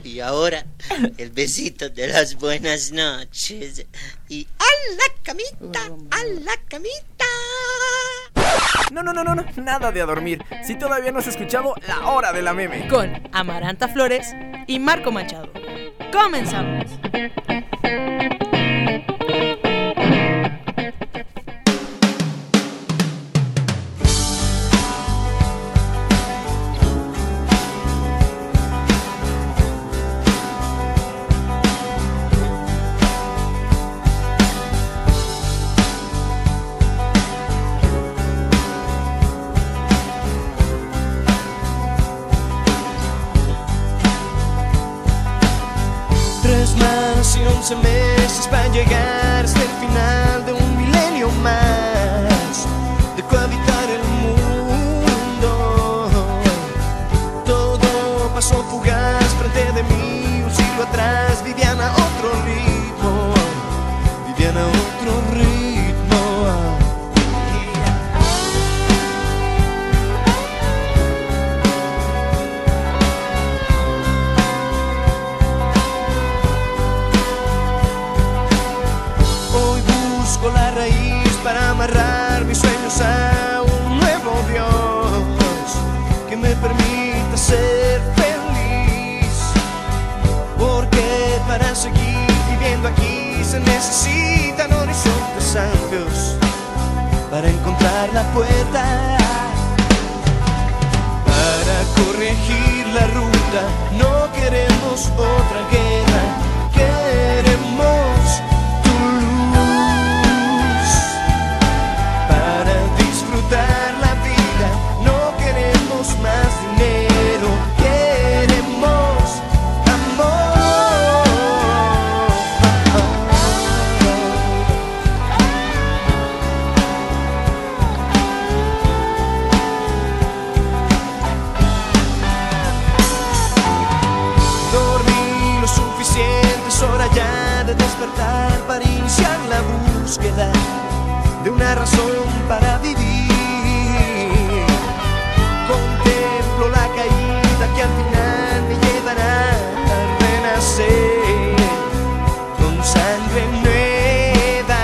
Y ahora, el besito de las buenas noches. Y ¡a la camita! ¡A la camita! No, nada de a dormir. Si todavía no has escuchado La Hora de la Meme. Con Amaranta Flores y Marco Machado. ¡Comenzamos! Y 11 meses para llegar hasta el final de un milenio más de cohabitar el mundo. Todo pasó fugaz frente de mí, un siglo atrás vivían a otro ritmo, vivían a otro ritmo. La raíz para amarrar mis sueños a un nuevo Dios que me permita ser feliz, porque para seguir viviendo aquí se necesitan horizontes amplios para encontrar la puerta. Para corregir la ruta no queremos otra guerra, queremos la vida, no queremos más dinero, queremos amor. Dormí lo suficiente, es hora ya de despertar para iniciar la búsqueda de una razón para vivir. Contemplo la caída que al final me llevará a renacer con sangre nueva.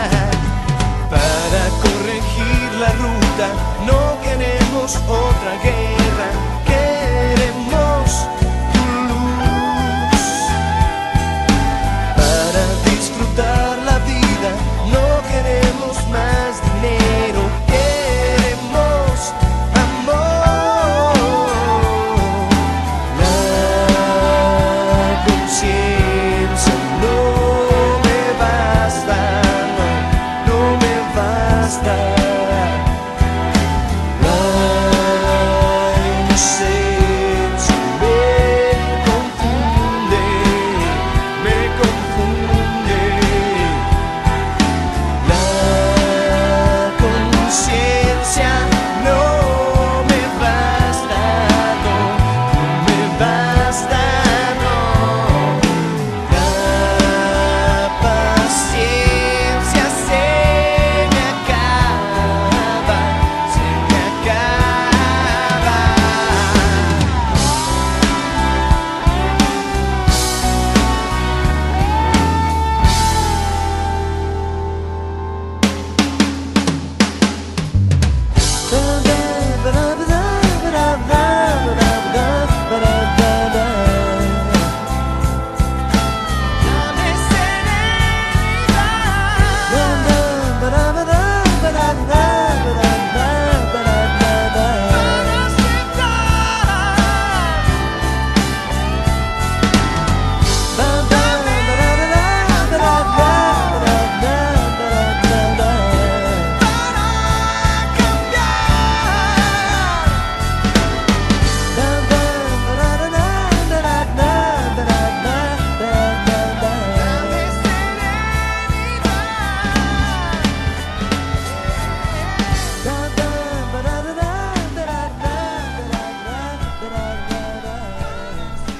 Para corregir la ruta no queremos otra guerra, queremos tu luz. Para disfrutar la vida no queremos más dinero.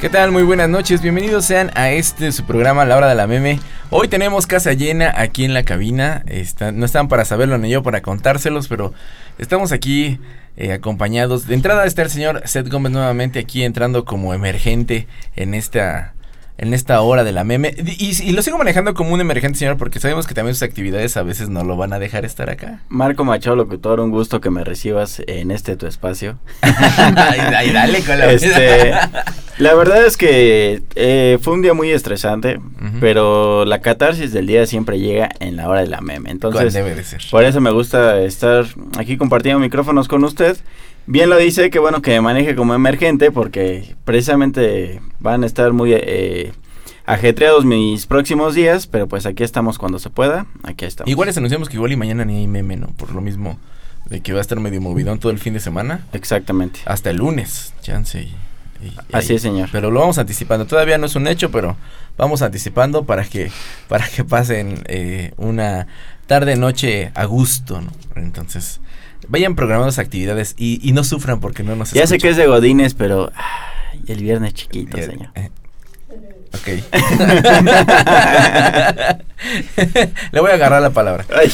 ¿qué tal? Muy buenas noches, bienvenidos sean a su programa La Hora de la Meme. Hoy tenemos casa llena aquí en la cabina, no están para saberlo ni yo para contárselos, pero estamos aquí acompañados. De entrada está el señor Seth Gómez nuevamente aquí entrando como emergente en esta hora de la meme, y lo sigo manejando como un emergente, señor, porque sabemos que también sus actividades a veces no lo van a dejar estar acá. Marco Machado, locutor, un gusto que me recibas en tu espacio. Ay, dale con la la verdad es que fue un día muy estresante, pero la catarsis del día siempre llega en la hora de la meme, entonces debe de ser. Por eso me gusta estar aquí compartiendo micrófonos con usted. Bien lo dice, que bueno que me maneje como emergente, porque precisamente van a estar muy ajetreados mis próximos días, pero pues aquí estamos cuando se pueda, aquí estamos. Igual les anunciamos que igual y mañana ni hay meme, ¿no? Por lo mismo de que va a estar medio movidón todo el fin de semana. Exactamente. Hasta el lunes, chance. Así es, señor. Pero lo vamos anticipando, todavía no es un hecho, pero vamos anticipando para que pasen una tarde-noche a gusto, ¿no? Entonces, vayan programando actividades y no sufran porque no nos escuchan. Ya sé que es de godines, pero el viernes chiquito, señor. Ok. Le voy a agarrar la palabra. Ay,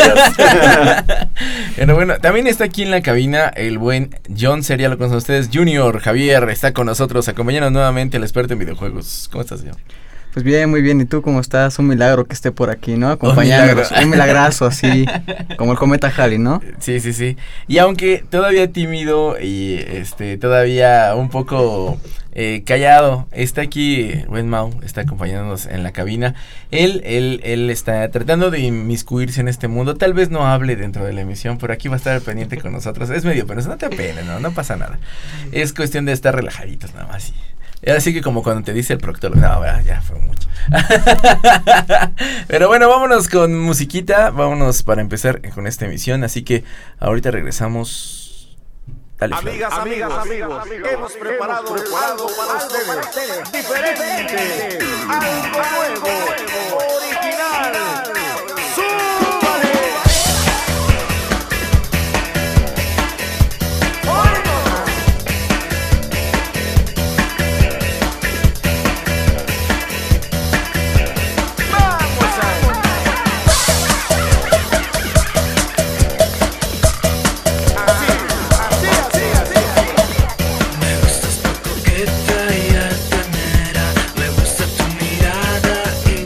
pero bueno, también está aquí en la cabina el buen John Seria, lo conocen ustedes. Junior Javier está con nosotros, acompañándonos nuevamente el experto en videojuegos. ¿Cómo estás, señor? Pues bien, muy bien. ¿Y tú cómo estás? Un milagro que esté por aquí, ¿no? Acompañándonos. Un milagrazo, así, como el cometa Halley, ¿no? Sí, sí, sí. Y aunque todavía tímido y todavía un poco callado, está aquí buen Mau, está acompañándonos en la cabina. Él está tratando de inmiscuirse en este mundo. Tal vez no hable dentro de la emisión, pero aquí va a estar pendiente con nosotros. Es medio penoso, no te apenes, no pasa nada. Es cuestión de estar relajaditos nada más. Así que como cuando te dice el proctólogo, no, ya fue mucho. Pero bueno, vámonos con musiquita, vámonos para empezar con esta emisión, así que ahorita regresamos. Dale, amigas, hemos preparado algo para ustedes, diferente, algo nuevo, original. Me gusta tu mirada y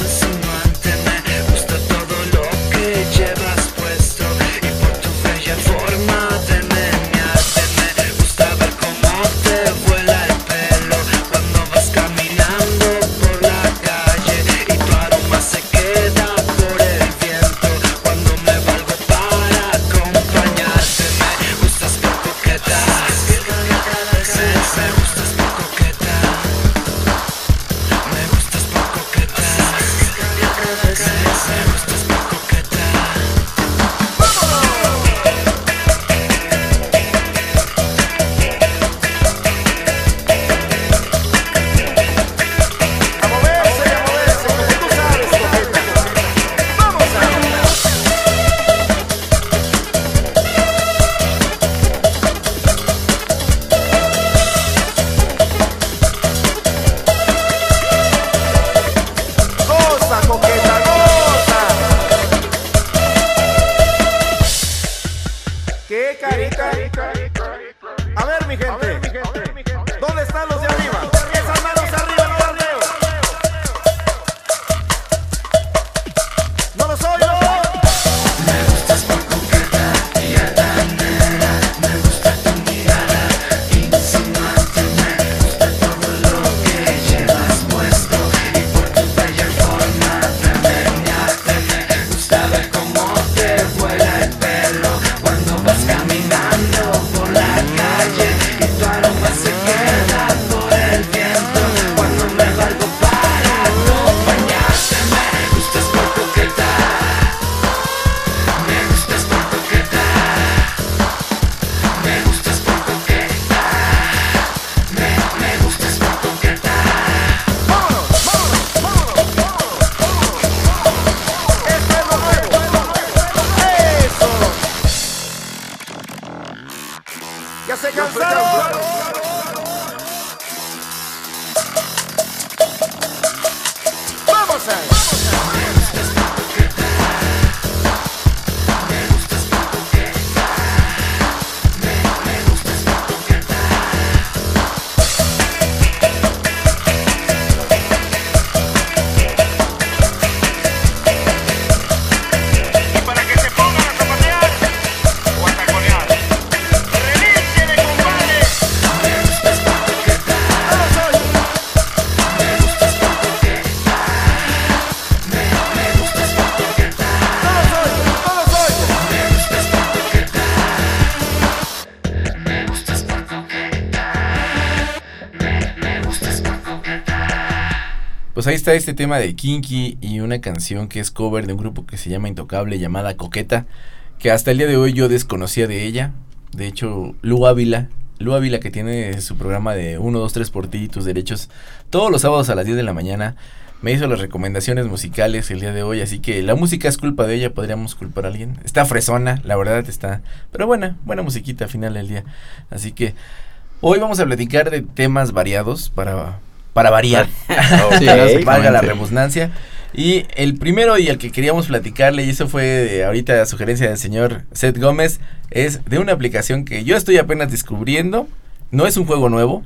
Pues ahí está este tema de Kinky y una canción que es cover de un grupo que se llama Intocable llamada Coqueta, que hasta el día de hoy yo desconocía de ella. De hecho, Lu Ávila que tiene su programa de 1, 2, 3 por ti y tus derechos todos los sábados a las 10 de la mañana, me hizo las recomendaciones musicales el día de hoy, así que la música es culpa de ella, podríamos culpar a alguien. Está fresona, la verdad está, pero buena musiquita al final del día. Así que hoy vamos a platicar de temas variados para variar, Okay, valga la redundancia. Y el primero y el que queríamos platicarle, y eso fue ahorita sugerencia del señor Seth Gómez, es de una aplicación que yo estoy apenas descubriendo. No es un juego nuevo,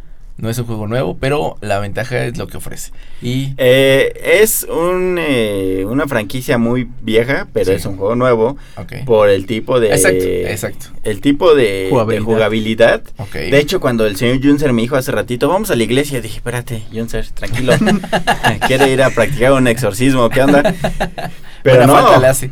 pero la ventaja es lo que ofrece. Y es una franquicia muy vieja, pero sí, es un juego nuevo, okay, por el tipo de... Exacto. El tipo de jugabilidad. Okay. De hecho, cuando el señor Junser me dijo hace ratito, vamos a la iglesia, dije, espérate, Junser, tranquilo. Quiere ir a practicar un exorcismo, ¿qué onda? Pero buena no, falta le hace.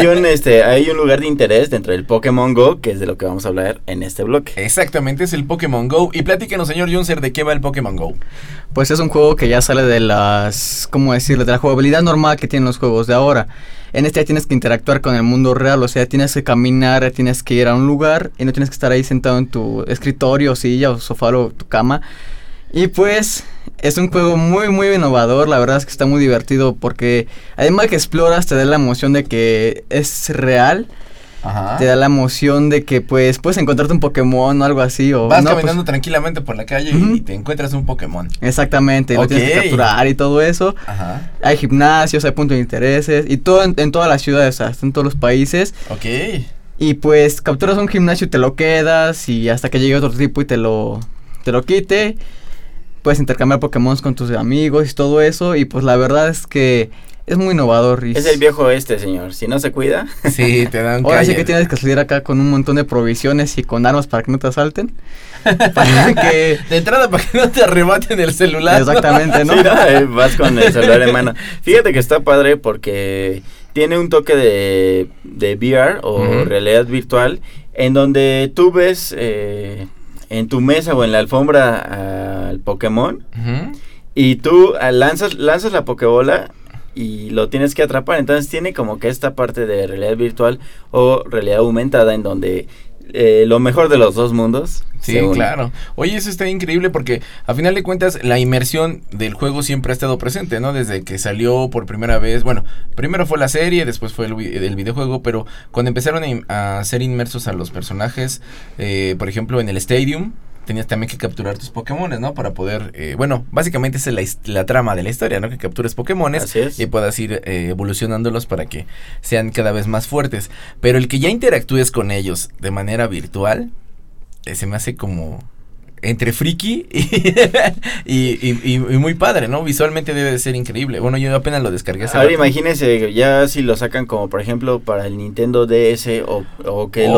hay un lugar de interés dentro del Pokémon Go, que es de lo que vamos a hablar en este bloque. Exactamente, es el Pokémon Go. Y platíquenos, señor Junser, ¿de qué va el Pokémon Go? Pues es un juego que ya sale de las, ¿cómo decirlo?, de la jugabilidad normal que tienen los juegos de ahora. En este ya tienes que interactuar con el mundo real, o sea, tienes que caminar, tienes que ir a un lugar y no tienes que estar ahí sentado en tu escritorio, silla o sofá o tu cama. Y pues es un juego muy muy innovador, la verdad es que está muy divertido porque además de que exploras te da la emoción de que es real. Ajá. Te da la emoción de que pues puedes encontrarte un Pokémon o algo así o vas no, caminando pues, tranquilamente por la calle y te encuentras un Pokémon. exactamente, lo tienes que capturar y todo eso. Ajá. Hay gimnasios, hay puntos de intereses y todo en todas las ciudades, hasta en todos los países. Ok. Y pues capturas un gimnasio y te lo quedas y hasta que llegue otro tipo y te lo quite. Puedes intercambiar Pokémon con tus amigos y todo eso. Y pues la verdad es que es muy innovador. Y Es el viejo oeste, señor. Si no se cuida. Sí, te dan ahora calle. sí que tienes que salir acá con un montón de provisiones y con armas para que no te asalten. Para que... De entrada, para que no te arrebaten el celular. Exactamente, ¿no? Sí, no, vas con el celular en mano. Fíjate que está padre porque tiene un toque de VR o realidad virtual, en donde tú ves en tu mesa o en la alfombra al Pokémon, y tú lanzas la Pokébola y lo tienes que atrapar. Entonces tiene como que esta parte de realidad virtual o realidad aumentada en donde lo mejor de los dos mundos. Sí, claro. Oye, eso está increíble porque a final de cuentas la inmersión del juego siempre ha estado presente, ¿no? Desde que salió por primera vez, bueno, primero fue la serie, después fue el videojuego, pero cuando empezaron a ser inmersos a los personajes, por ejemplo en el Stadium, tenías también que capturar tus Pokémones, ¿no? Para poder, bueno, básicamente esa es la trama de la historia, ¿no? Que captures Pokémones y puedas ir evolucionándolos para que sean cada vez más fuertes. Pero el que ya interactúes con ellos de manera virtual, se me hace como entre friki y muy padre, ¿no? Visualmente debe de ser increíble. Bueno, yo apenas lo descargué. Ahora imagínense ya si lo sacan como por ejemplo para el Nintendo DS o que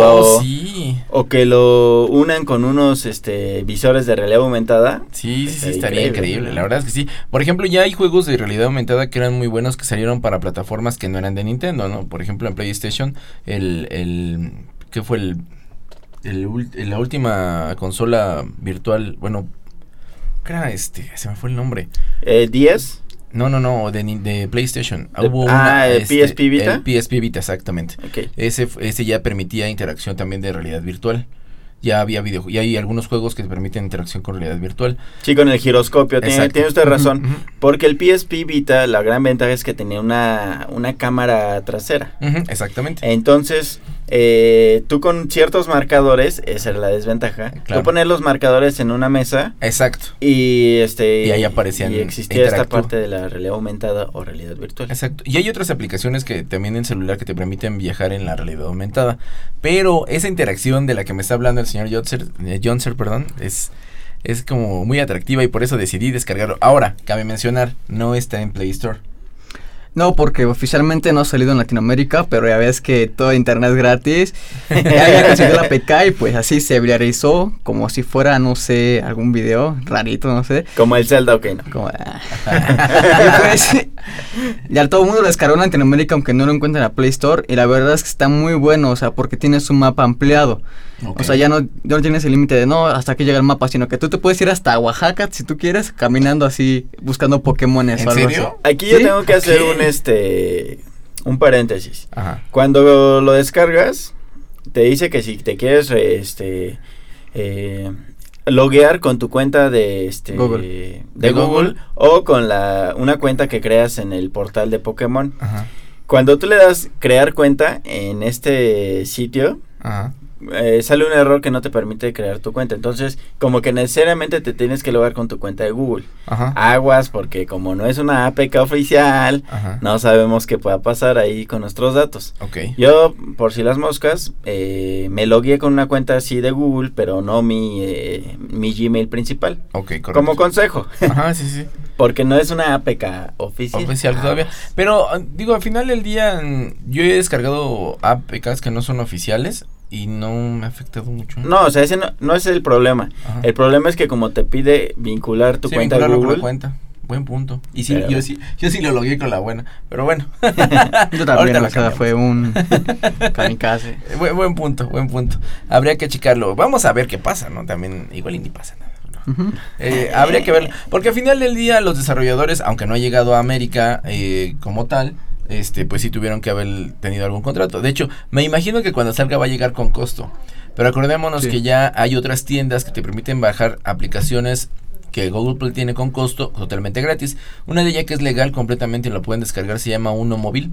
lo unan con unos visores de realidad aumentada. Sí, estaría increíble. La verdad es que sí. Por ejemplo, ya hay juegos de realidad aumentada que eran muy buenos que salieron para plataformas que no eran de Nintendo, ¿no? Por ejemplo, en PlayStation, ¿qué fue la última consola virtual? Bueno, ¿qué era se me fue el nombre. ¿10? No, de PlayStation. Hubo ¿el PSP Vita? El PSP Vita, exactamente. Okay. Ese ya permitía interacción también de realidad virtual. Ya había y hay algunos juegos que permiten interacción con realidad virtual. Sí, con el giroscopio, tiene usted razón. Porque el PSP Vita, la gran ventaja es que tenía una cámara trasera. Exactamente. Entonces, tú con ciertos marcadores, esa era la desventaja, Claro. tú pones los marcadores en una mesa Exacto. y Y ahí aparecían, y existía esta interactúa. parte de la realidad aumentada o realidad virtual. Exacto. Y hay otras aplicaciones que también en celular que te permiten viajar en la realidad aumentada. Pero esa interacción de la que me está hablando el señor Jonser, perdón, es como muy atractiva y por eso decidí descargarlo. Ahora, cabe mencionar, no está en Play Store. No, porque oficialmente no ha salido en Latinoamérica, pero ya ves que todo internet es gratis. Ya había conseguido la APK y pues así se viralizó como si fuera, no sé, algún video rarito, no sé. Como el Zelda, ok, no. Como, y pues, ya todo el mundo lo descargó en Latinoamérica, aunque no lo encuentra en la Play Store. Y la verdad es que está muy bueno, o sea, porque tienes un mapa ampliado. Ok. O sea, ya no tienes el límite de no, hasta aquí llega el mapa, sino que tú te puedes ir hasta Oaxaca, si tú quieres, caminando así, buscando Pokémones ¿En o algo serio? Aquí yo ¿Sí? tengo que hacer Ok. un paréntesis. Ajá. Cuando lo descargas, te dice que si te quieres loguear con tu cuenta de Google. de Google o con una cuenta que creas en el portal de Pokémon. Ajá. Cuando tú le das crear cuenta en este sitio, Ajá. sale un error que no te permite crear tu cuenta. Entonces, como que necesariamente te tienes que logar con tu cuenta de Google. Ajá. Aguas, porque como no es una APK oficial, Ajá. no sabemos qué pueda pasar ahí con nuestros datos. Ok. Yo, por si las moscas, me logué con una cuenta así de Google, pero no mi Gmail principal. Ok, correcto. Como consejo, Ajá, sí, sí. porque no es una APK oficial. Oficial todavía. Pero, digo, al final del día, yo he descargado APKs que no son oficiales y no me ha afectado mucho. No, o sea, ese no es el problema. Ajá. El problema es que como te pide vincular tu Sí, cuenta de vincularlo con Google, la cuenta. Buen punto. Y sí, Pero- yo sí lo logué con la buena. Pero bueno. Yo Ahorita también, lo o sea, cambiamos. fue un kamikaze. Buen punto, buen punto. Habría que checarlo. Vamos a ver qué pasa, ¿no? También, igual y ni pasa nada. ¿no? Ujú. Habría que verlo. Porque al final del día, los desarrolladores, aunque no ha llegado a América como tal, pues sí tuvieron que haber tenido algún contrato. De hecho, me imagino que cuando salga va a llegar con costo. Pero acordémonos Sí. que ya hay otras tiendas que te permiten bajar aplicaciones que Google Play tiene con costo totalmente gratis. Una de ellas que es legal completamente y lo pueden descargar, se llama Uno Móvil.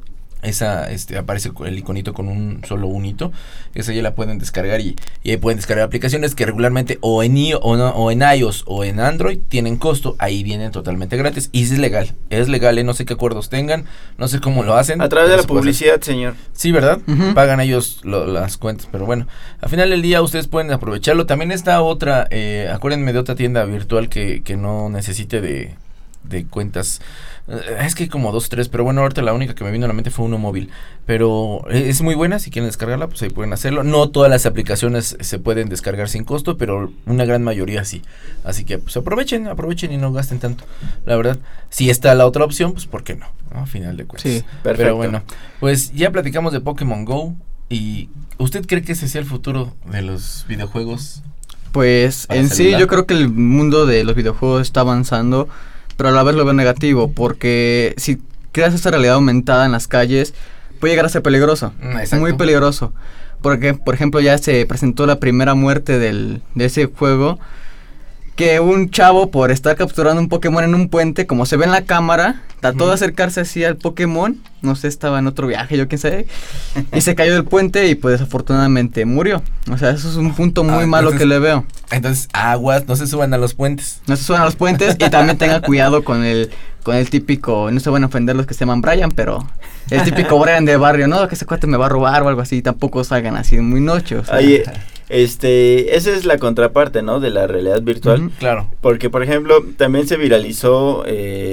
Esa aparece el iconito con un solo unito. Esa ya la pueden descargar y ahí pueden descargar aplicaciones que regularmente o en iOS o en Android tienen costo. Ahí vienen totalmente gratis y es legal. Es legal, no sé qué acuerdos tengan, no sé cómo lo hacen. a través de pero la se puede hacer. publicidad, señor. Sí, ¿verdad? Ujú. Pagan ellos las cuentas, pero bueno, al final del día ustedes pueden aprovecharlo. También está otra, acuérdenme de otra tienda virtual que no necesite de cuentas. Es que hay como 2 o 3, pero bueno, ahorita la única que me vino a la mente fue Uno Móvil. Pero es muy buena, si quieren descargarla, pues ahí pueden hacerlo. No todas las aplicaciones se pueden descargar sin costo, pero una gran mayoría sí. Así que pues aprovechen y no gasten tanto. La verdad, si está la otra opción, pues ¿por qué no? ¿No? A final de cuentas. Sí, perfecto. Pero bueno, pues ya platicamos de Pokémon Go. ¿Y usted cree que ese sea el futuro de los videojuegos? Pues Para en sí celular. yo creo que el mundo de los videojuegos está avanzando, pero a la vez lo veo negativo, porque si creas esta realidad aumentada en las calles, puede llegar a ser peligroso, Exacto. muy peligroso. Porque, por ejemplo, ya se presentó la primera muerte de ese juego, que un chavo por estar capturando un Pokémon en un puente, como se ve en la cámara, trató de acercarse así al Pokémon, no sé, estaba en otro viaje, yo quién sé, y se cayó del puente y pues desafortunadamente murió. O sea, eso es un punto muy malo entonces- que le veo. Entonces, aguas, no se suban a los puentes. No se suban a los puentes y también tenga cuidado con el típico, no se van a ofender los que se llaman Brian, pero el típico Brian de barrio, no, que ese cuate me va a robar o algo así, tampoco salgan así muy noche. O sea. Oye, esa es la contraparte, ¿no? De la realidad virtual. Ujú. Claro. Porque, por ejemplo, también se viralizó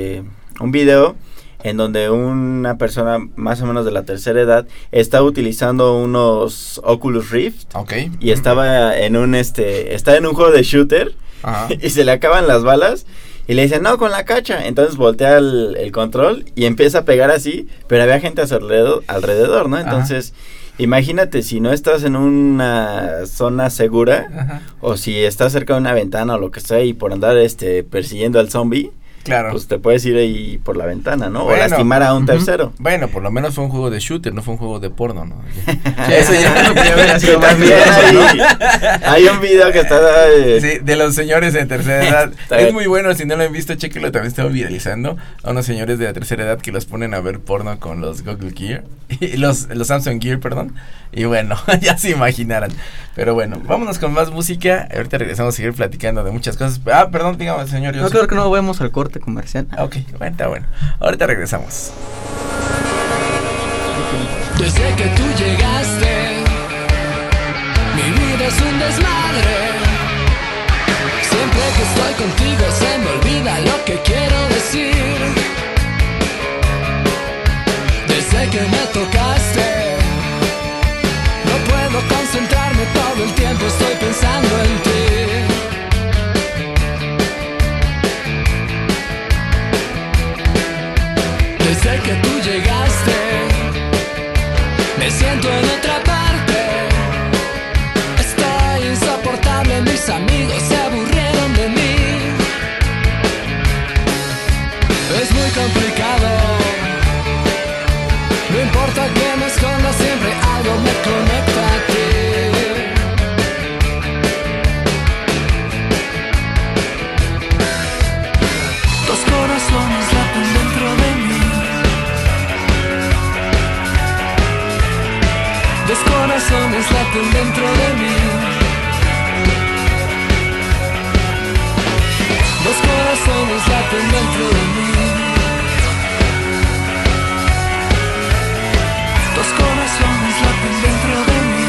un video en donde una persona más o menos de la tercera edad está utilizando unos Oculus Rift Ok. y estaba en un juego de shooter Ajá. y se le acaban las balas y le dicen, no, con la cacha. Entonces voltea el control y empieza a pegar así, pero había gente a su alrededor, ¿no? Entonces, imagínate si no estás en una zona segura Ajá. o si estás cerca de una ventana o lo que sea y por andar persiguiendo al zombie, Claro. pues te puedes ir ahí por la ventana, ¿no? Bueno, o lastimar a un tercero. Bueno, por lo menos fue un juego de shooter, no fue un juego de porno, ¿no? Eso ya no podía haber sido más También hay un video que está Sí, de los señores de tercera edad. Está Es bien. muy bueno, si no lo han visto, chéquenlo, también estamos viralizando a unos señores de la tercera edad que los ponen a ver porno con los Google Gear, y los Samsung Gear, perdón, y bueno, ya se imaginarán. Pero bueno, vámonos con más música, ahorita regresamos a seguir platicando de muchas cosas. Perdón, dígame, señor. No, creo que no vemos al corte comercial. Ok, bueno, está bueno. Ahorita regresamos. Desde que tú llegaste, mi vida es un desmadre. Siempre que estoy contigo se me olvida lo que quiero decir. Desde que me tocaste, no puedo concentrarme, todo el tiempo estoy pensando en ti. Desde que tú llegaste, me siento en otra parte. Estoy insoportable, mis amigos se aburrieron de mí. Es muy complicado, no importa que me esconda, siempre algo me conecta a ti. Dos corazones laten dentro de mí. Dos corazones laten dentro de mí. Dos corazones laten dentro de mí. Dos corazones laten dentro de mí.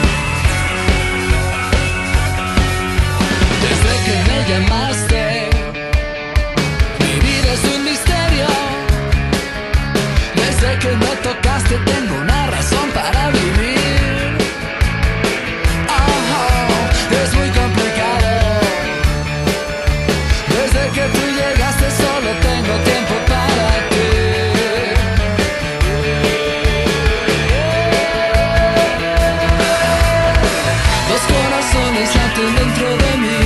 Desde que me llamaste, mi vida es un misterio. Desde que me tocaste tengo una razón para vivir. Es muy complicado. Desde que tú llegaste solo tengo tiempo para ti. Dos corazones laten dentro de mí.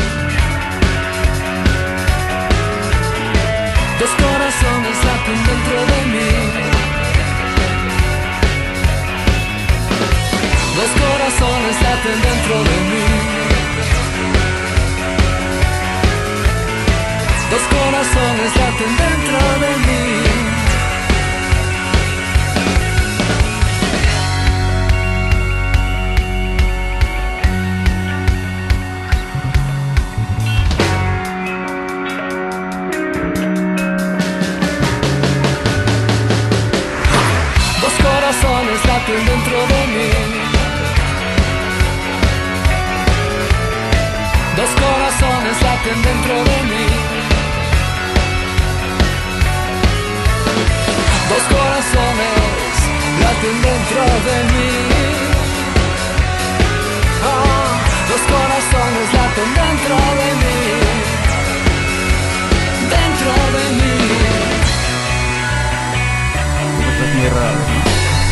Dos corazones laten dentro de mí. Dos corazones laten dentro de mí. Dos corazones laten dentro de mí. Dos corazones laten dentro de mí. Dos corazones laten dentro de mí. Dos corazones laten dentro de mí. Dos corazones laten dentro de mí. Dentro de mí. Es muy raro, ¿no?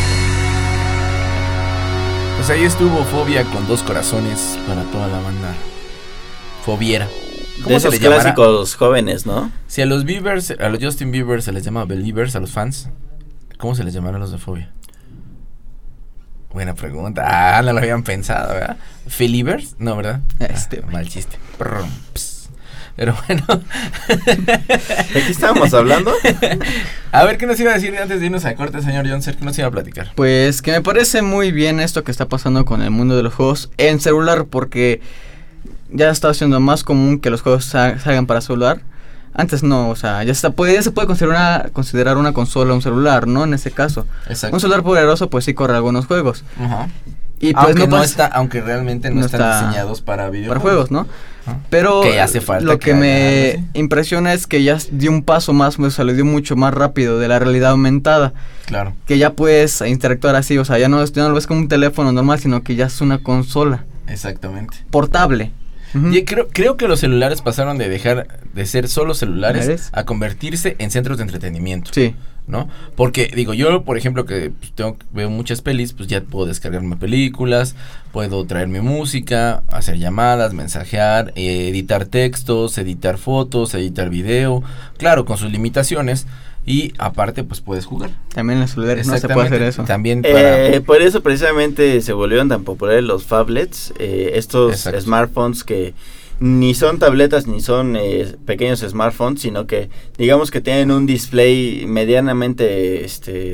Pues ahí estuvo Fobia con Dos Corazones para toda la banda fobiera. De esos clásicos jóvenes, ¿no? Si a los Biebers, a los Justin Bieber se les llama Believers, a los fans, ¿cómo se les llamará a los de Fobia? Buena pregunta. No lo habían pensado, ¿verdad? ¿Philibers? No, ¿verdad? Mal chiste. Pero bueno. ¿De qué estábamos hablando? A ver, ¿qué nos iba a decir antes de irnos a corte, señor Johnson? ¿Qué nos iba a platicar? Pues que me parece muy bien esto que está pasando con el mundo de los juegos en celular, porque ya está siendo más común que los juegos salgan para celular. Antes no, o sea, ya se puede considerar una consola un celular, ¿no? En ese caso. Exacto. Un celular poderoso pues sí corre algunos juegos. Ajá. Y pues aunque realmente no están diseñados para videojuegos. Para juegos, ¿no? Pero que hace falta lo que me impresiona es que ya dio un paso más, o sea, le dio mucho más rápido de la realidad aumentada. Claro. Que ya puedes interactuar así, o sea, ya no lo ves como un teléfono normal, sino que ya es una consola. Exactamente. Portable. Y creo que los celulares pasaron de dejar de ser solo celulares a convertirse en centros de entretenimiento. Sí. ¿no? Porque, digo, yo, por ejemplo, que pues, veo muchas pelis, pues ya puedo descargarme películas, puedo traerme música, hacer llamadas, mensajear, editar textos, editar fotos, editar video, claro, con sus limitaciones, y aparte, pues puedes jugar. También en los celulares no se puede hacer eso. También para... por eso precisamente se volvieron tan populares los phablets, estos Exacto. smartphones que ni son tabletas ni son pequeños smartphones, sino que digamos que tienen un display medianamente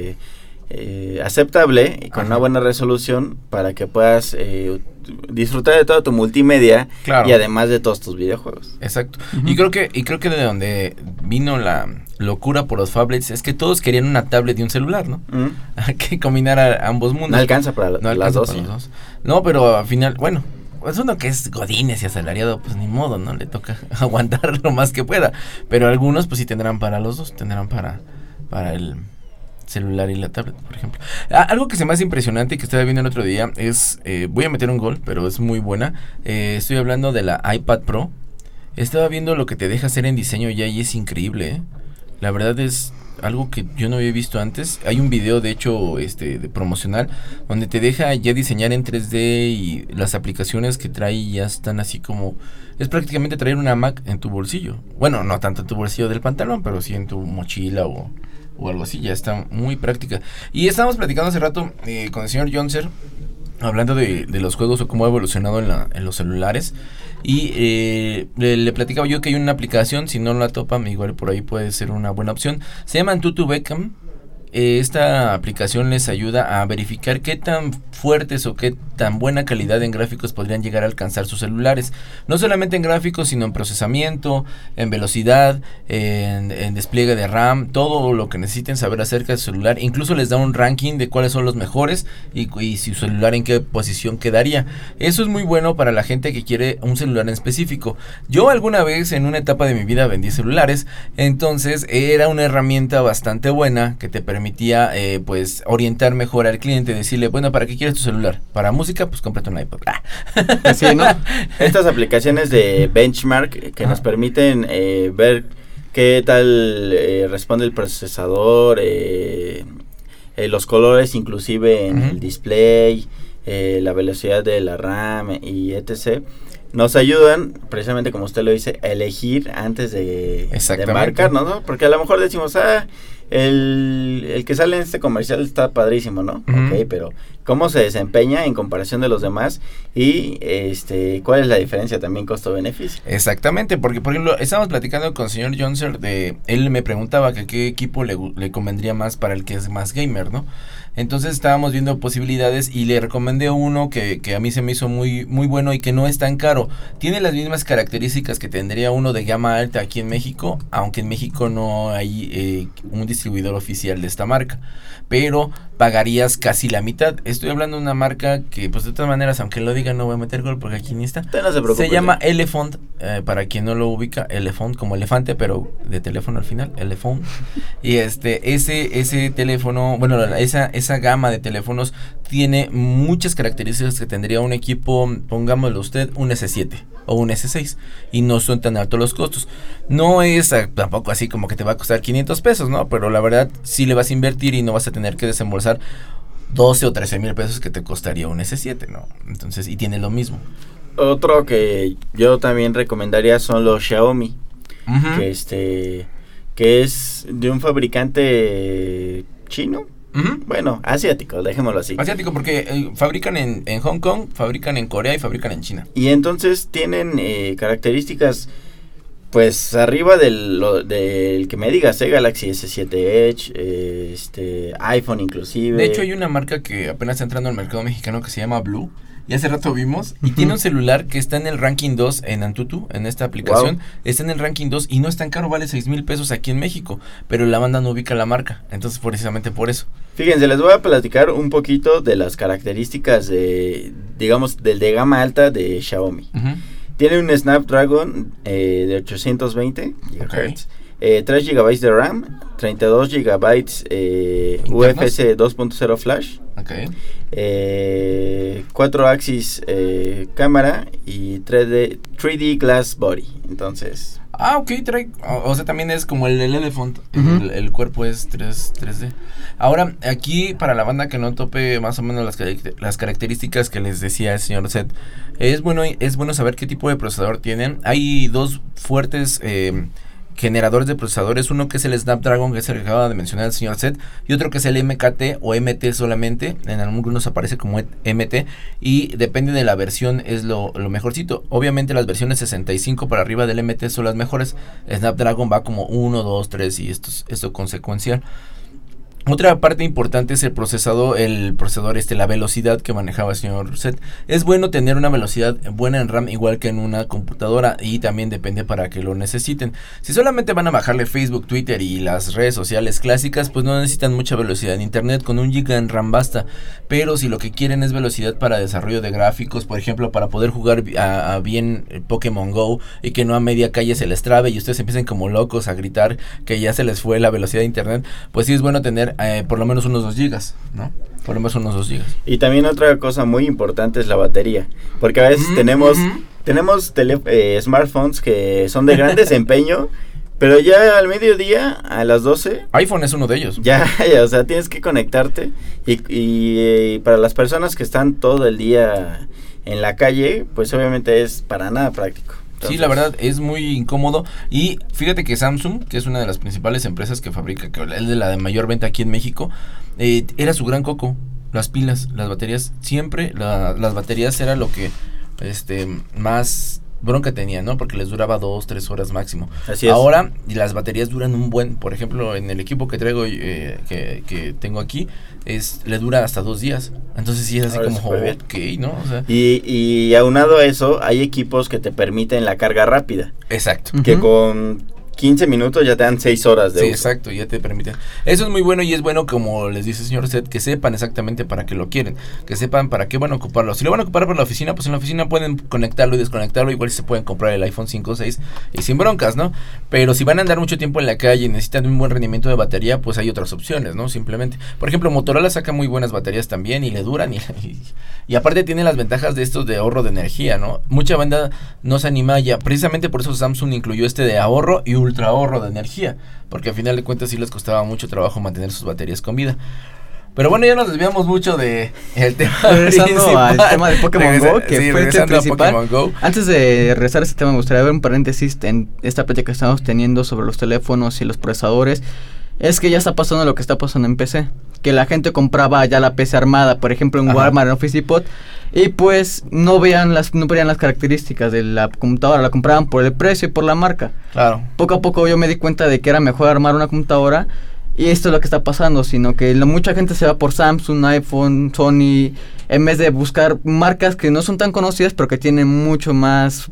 aceptable y con Ajá. una buena resolución para que puedas disfrutar de toda tu multimedia, Claro. y además de todos tus videojuegos. Exacto. Y creo que de donde vino la locura por los phablets es que todos querían una tablet y un celular, ¿no? Que combinara ambos mundos. No alcanza para No las alcanza dos. para ¿Sí? los dos. No, pero al final, bueno, pues uno que es godines y asalariado, pues ni modo, ¿no? Le toca aguantar lo más que pueda. Pero algunos pues sí tendrán para los dos, tendrán para el celular y la tablet, por ejemplo. Algo que se me hace impresionante y que estaba viendo el otro día es, voy a meter un gol, pero es muy buena. Estoy hablando de la iPad Pro. Estaba viendo lo que te deja hacer en diseño ya y es increíble, ¿eh? La verdad es algo que yo no había visto antes. Hay un video, de hecho, de promocional, donde te deja ya diseñar en 3D y las aplicaciones que trae ya están así como... Es prácticamente traer una Mac en tu bolsillo. Bueno, no tanto en tu bolsillo del pantalón, pero sí en tu mochila o algo así. Ya está muy práctica. Y estábamos platicando hace rato con el señor Jonser, hablando de los juegos o cómo ha evolucionado en los celulares. Y le platicaba yo que hay una aplicación, si no la topan, igual por ahí puede ser una buena opción. Se llama Antutu Beckham. Esta aplicación les ayuda a verificar qué tan fuertes o qué tan buena calidad en gráficos podrían llegar a alcanzar sus celulares. No solamente en gráficos, sino en procesamiento, en velocidad, en despliegue de RAM, todo lo que necesiten saber acerca de su celular. Incluso les da un ranking de cuáles son los mejores y su celular en qué posición quedaría. Eso es muy bueno para la gente que quiere un celular en específico. Yo alguna vez en una etapa de mi vida vendí celulares, entonces era una herramienta bastante buena que te permitía pues orientar mejor al cliente, decirle, bueno, ¿para qué quieres tu celular? ¿Para música? Pues cómprate un iPod. Sí, ¿no? Estas aplicaciones de benchmark que nos permiten ver qué tal responde el procesador, los colores inclusive en el display, la velocidad de la RAM y etc. Nos ayudan, precisamente como usted lo dice, a elegir antes de marcarnos, ¿no? Porque a lo mejor decimos, el que sale en este comercial está padrísimo, ¿no? Ok, pero ¿cómo se desempeña en comparación de los demás? Y ¿cuál es la diferencia también costo-beneficio? Exactamente, porque por ejemplo, estábamos platicando con el señor Jonser él me preguntaba que qué equipo le convendría más para el que es más gamer, ¿no? Entonces estábamos viendo posibilidades y le recomendé uno que a mí se me hizo muy, muy bueno y que no es tan caro. Tiene las mismas características que tendría uno de gama alta aquí en México, aunque en México no hay un distribuidor oficial de esta marca, pero pagarías casi la mitad. Estoy hablando de una marca que, pues de todas maneras, aunque lo diga, no voy a meter gol porque aquí ni está. No se preocupe. Se llama Elephant, para quien no lo ubica, Elephant como elefante, pero de teléfono al final, Elephant. Y ese teléfono, bueno, esa gama de teléfonos tiene muchas características que tendría un equipo, pongámoslo usted, un S7 o un S6, y no son tan altos los costos. No es tampoco así como que te va a costar 500 pesos, ¿no? Pero la verdad sí le vas a invertir y no vas a tener que desembolsar 12 o 13 mil pesos que te costaría un S7, ¿no? Entonces, y tiene lo mismo. Otro que yo también recomendaría son los Xiaomi, que es de un fabricante chino. Bueno, asiático, dejémoslo así. Asiático porque fabrican en Hong Kong, fabrican en Corea y fabrican en China. Y entonces tienen características pues arriba del que me digas, Galaxy S7 Edge, iPhone inclusive. De hecho hay una marca que apenas está entrando al mercado mexicano que se llama Blue. Y hace rato vimos, y tiene un celular que está en el ranking 2 en Antutu, en esta aplicación, wow. Está en el ranking 2 y no es tan caro, vale 6,000 pesos aquí en México, pero la banda no ubica la marca, entonces precisamente por eso. Fíjense, les voy a platicar un poquito de las características del de gama alta de Xiaomi. Tiene un Snapdragon de 820 GHz, 3 GB de RAM, 32 GB UFC 2.0 Flash, Ok. 4 axis cámara y 3D glass body. Entonces... Ok, trae, o sea, también es como el Elephant, el cuerpo es 3D. Ahora, aquí, para la banda que no tope más o menos las características que les decía el señor Seth, es bueno saber qué tipo de procesador tienen. Hay dos fuertes generadores de procesadores, uno que es el Snapdragon, que es el que acaba de mencionar el señor Seth, y otro que es el MKT o MT solamente, en algunos aparece como MT, y depende de la versión es lo mejorcito. Obviamente las versiones 65 para arriba del MT son las mejores, Snapdragon va como 1, 2, 3 y esto consecuencial. Otra parte importante es el procesador, la velocidad que manejaba el señor Seth. Es bueno tener una velocidad buena en RAM igual que en una computadora y también depende para que lo necesiten. Si solamente van a bajarle Facebook, Twitter y las redes sociales clásicas, pues no necesitan mucha velocidad en internet, con 1 GB en RAM basta. Pero si lo que quieren es velocidad para desarrollo de gráficos, por ejemplo, para poder jugar a bien Pokémon Go y que no a media calle se les trabe y ustedes empiecen como locos a gritar que ya se les fue la velocidad de internet, pues sí es bueno tener por lo menos unos 2 gigas, ¿no? Por lo menos unos 2 gigas. Y también otra cosa muy importante es la batería, porque a veces tenemos smartphones que son de gran desempeño, pero ya al mediodía, a las 12... iPhone es uno de ellos. Ya, o sea, tienes que conectarte y para las personas que están todo el día en la calle, pues obviamente es para nada práctico. Entonces, sí, la verdad es muy incómodo y fíjate que Samsung, que es una de las principales empresas que fabrica, que es de la de mayor venta aquí en México, era su gran coco, las pilas, las baterías, siempre las baterías era lo que más bronca tenía, ¿no? Porque les duraba 2-3 horas máximo. Así es. Ahora las baterías duran un buen, por ejemplo, en el equipo que traigo, que tengo aquí, le dura hasta 2 días. Entonces sí es así como, ok, ¿no? O sea, y aunado a eso, hay equipos que te permiten la carga rápida. Exacto. Que con 15 minutos ya te dan 6 horas de uso. Exacto, ya te permiten. Eso es muy bueno y es bueno, como les dice el señor Seth, que sepan exactamente para qué lo quieren, que sepan para qué van a ocuparlo. Si lo van a ocupar para la oficina, pues en la oficina pueden conectarlo y desconectarlo, igual se pueden comprar el iPhone 5 o 6 y sin broncas, ¿no? Pero si van a andar mucho tiempo en la calle y necesitan un buen rendimiento de batería, pues hay otras opciones, ¿no? Simplemente. Por ejemplo, Motorola saca muy buenas baterías también y le duran y aparte tiene las ventajas de estos de ahorro de energía, ¿no? Mucha banda no se anima ya, precisamente por eso Samsung incluyó de ahorro y ultra ahorro de energía, porque al final de cuentas sí les costaba mucho trabajo mantener sus baterías con vida. Pero bueno, ya nos desviamos mucho de el tema regresando al tema de Pokémon Go, que fue el principal. Go. Antes de regresar a este tema, me gustaría ver un paréntesis en esta plática que estamos teniendo sobre los teléfonos y los procesadores. Es que ya está pasando lo que está pasando en PC, que la gente compraba ya la PC armada, por ejemplo en Walmart, en Office Depot, y pues no veían las características de la computadora, la compraban por el precio y por la marca. Claro. Poco a poco yo me di cuenta de que era mejor armar una computadora, y esto es lo que está pasando, sino que mucha gente se va por Samsung, iPhone, Sony, en vez de buscar marcas que no son tan conocidas, pero que tienen mucho más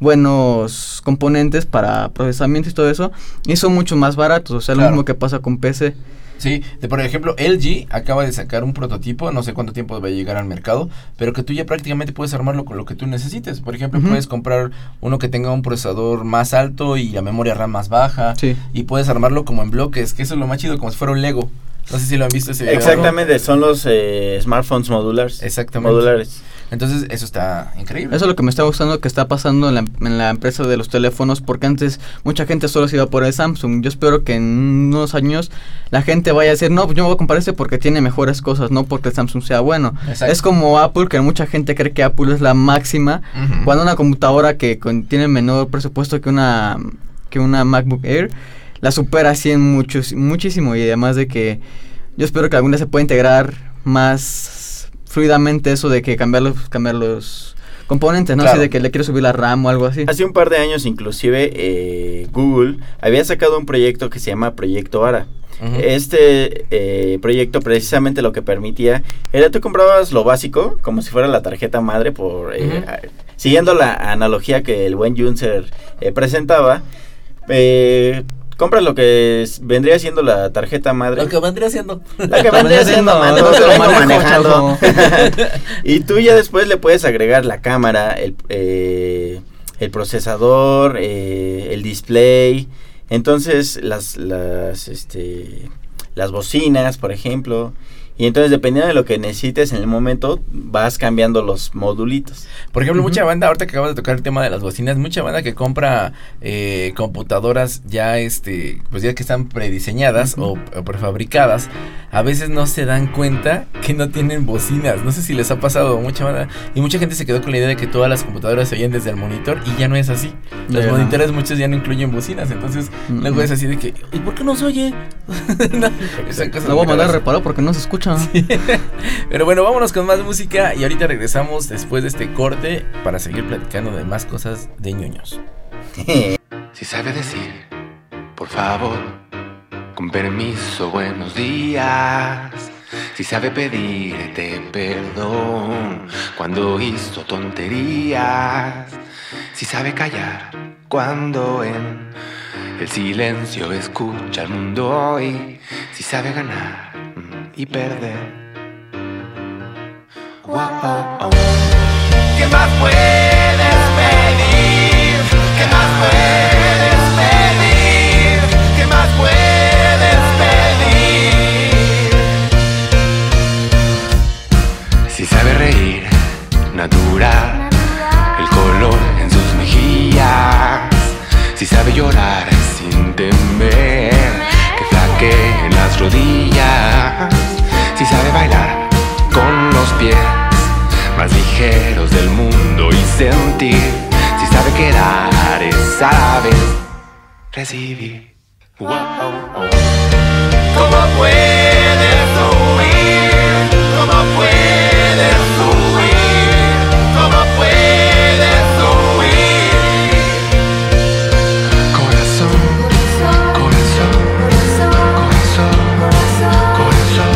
buenos componentes para procesamiento y todo eso, y son mucho más baratos, o sea, claro. Lo mismo que pasa con PC. Sí, por ejemplo, LG acaba de sacar un prototipo, no sé cuánto tiempo va a llegar al mercado, pero que tú ya prácticamente puedes armarlo con lo que tú necesites. Por ejemplo, puedes comprar uno que tenga un procesador más alto y la memoria RAM más baja, y puedes armarlo como en bloques, que eso es lo más chido, como si fuera un Lego. No sé si lo han visto ese video. Exactamente, son los smartphones modulares. Exactamente. Modulares. Entonces, eso está increíble. Eso es lo que me está gustando que está pasando en la empresa de los teléfonos, porque antes mucha gente solo se iba por el Samsung. Yo espero que en unos años la gente vaya a decir, no, yo me voy a comprar este porque tiene mejores cosas, no porque el Samsung sea bueno. Exacto. Es como Apple, que mucha gente cree que Apple es la máxima, cuando una computadora que tiene menor presupuesto que una MacBook Air, la supera así en muchísimo, y además de que yo espero que algún día se pueda integrar más fluidamente eso de que cambiar los componentes, ¿no? Claro. Así de que le quiero subir la RAM o algo así. Hace un par de años inclusive Google había sacado un proyecto que se llama Proyecto ARA. Este proyecto precisamente lo que permitía era tú comprabas lo básico como si fuera la tarjeta madre siguiendo la analogía que el buen Junser presentaba. Compras lo que vendría siendo la tarjeta madre. Lo que vendría siendo. Manejando. Y tú ya después le puedes agregar la cámara, el procesador, el display. Entonces las bocinas, por ejemplo. Y entonces, dependiendo de lo que necesites en el momento, vas cambiando los modulitos. Por ejemplo, mucha banda, ahorita que acabas de tocar el tema de las bocinas, mucha banda que compra computadoras ya pues ya que están prediseñadas o prefabricadas, a veces no se dan cuenta que no tienen bocinas. No sé si les ha pasado a mucha banda, y mucha gente se quedó con la idea de que todas las computadoras se oyen desde el monitor, y ya no es así. Los monitores muchos ya no incluyen bocinas, entonces luego es así de que, ¿y por qué no se oye? Lo voy a mandar a reparar porque no se escucha. Sí. Pero bueno, vámonos con más música y ahorita regresamos después de este corte para seguir platicando de más cosas de ñoños. Si sabe decir, por favor, con permiso, buenos días. Si sabe pedirte perdón cuando hizo tonterías. Si sabe callar cuando en el silencio escucha al mundo. Y si sabe ganar y perder. Wow. ¿Qué más puedes pedir? ¿Qué más puedes pedir? ¿Qué más puedes pedir? Si sabe reír, natural, el color en sus mejillas. Si sabe llorar sin temer que flaqueen las rodillas. Si sabe bailar con los pies más ligeros del mundo y sentir. Si sabe quedar es a la vez recibir. Wow. ¿Cómo puedes huir? ¿Cómo puedes huir? ¿Cómo puedes huir? Corazón, corazón, corazón, corazón,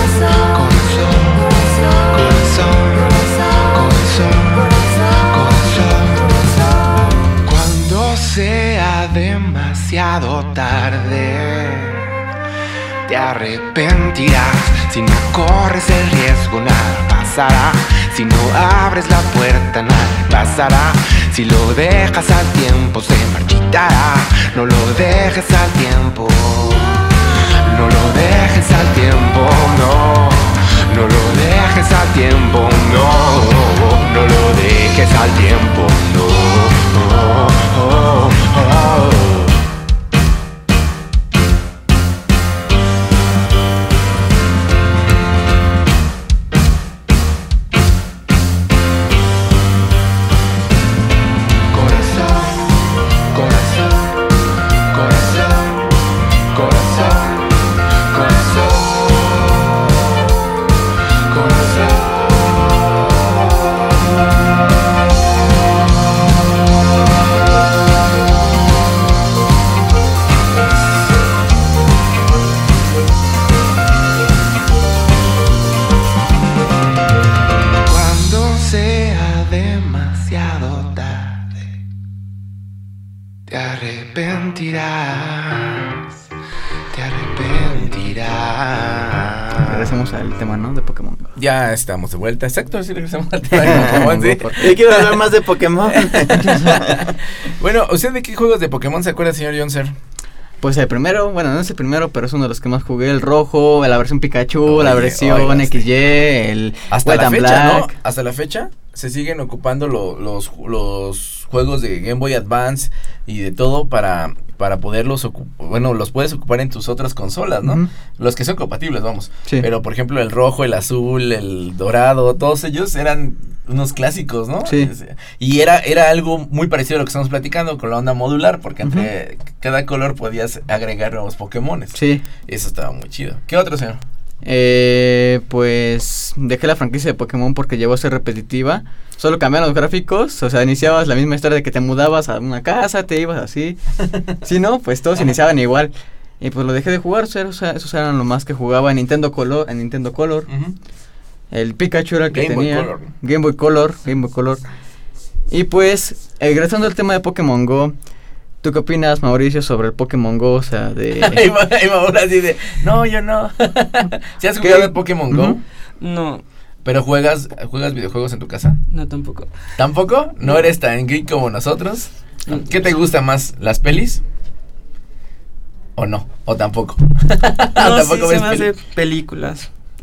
corazón. Cuando sea demasiado tarde, te arrepentirás. Si no corres el riesgo, nada pasará. Si no abres la puerta, nada pasará. Si lo dejas al tiempo, se marchitará. No lo dejes al tiempo. No lo dejes al tiempo, no. No lo dejes al tiempo, no. No lo dejes al tiempo, no. Regresamos al tema, ¿no? De Pokémon Go. Ya estamos de vuelta. Exacto, sí regresamos al tema de Pokémon. ¿Sí? Yo quiero hablar más de Pokémon. Bueno, ¿usted de qué juegos de Pokémon se acuerda, señor Jonser? Pues el primero, bueno, no es el primero, pero es uno de los que más jugué, el rojo, la versión Pikachu, la versión XY, el hasta White la and fecha, Black. ¿no? Hasta la fecha se siguen ocupando los juegos de Game Boy Advance y de todo para poderlos los puedes ocupar en tus otras consolas, ¿no? Uh-huh. Los que son compatibles, vamos. Sí. Pero por ejemplo el rojo, el azul, el dorado, todos ellos eran unos clásicos, ¿no? Sí. Y era algo muy parecido a lo que estamos platicando con la onda modular, porque entre cada color podías agregar nuevos Pokémones. Sí. Eso estaba muy chido. ¿Qué otro, señor? Pues dejé la franquicia de Pokémon porque llegó a ser repetitiva. Solo cambiaron los gráficos, o sea, iniciabas la misma historia de que te mudabas a una casa, te ibas así. Si no, pues todos iniciaban igual. Y pues lo dejé de jugar, o sea, esos eran lo más que jugaba en Nintendo Color. Uh-huh. El Pikachu era el que tenía. Game Boy Color. Y pues, regresando al tema de Pokémon Go, ¿tú qué opinas, Mauricio, sobre el Pokémon Go? O sea, de... Ay, Mauricio, así de, no, yo no. ¿Sí has jugado el Pokémon Go? No. ¿Pero juegas videojuegos en tu casa? No, tampoco. ¿Tampoco? ¿No eres tan geek como nosotros? ¿Qué te gusta más, las pelis? ¿O no? ¿O tampoco? No, tampoco sí, se me hace películas.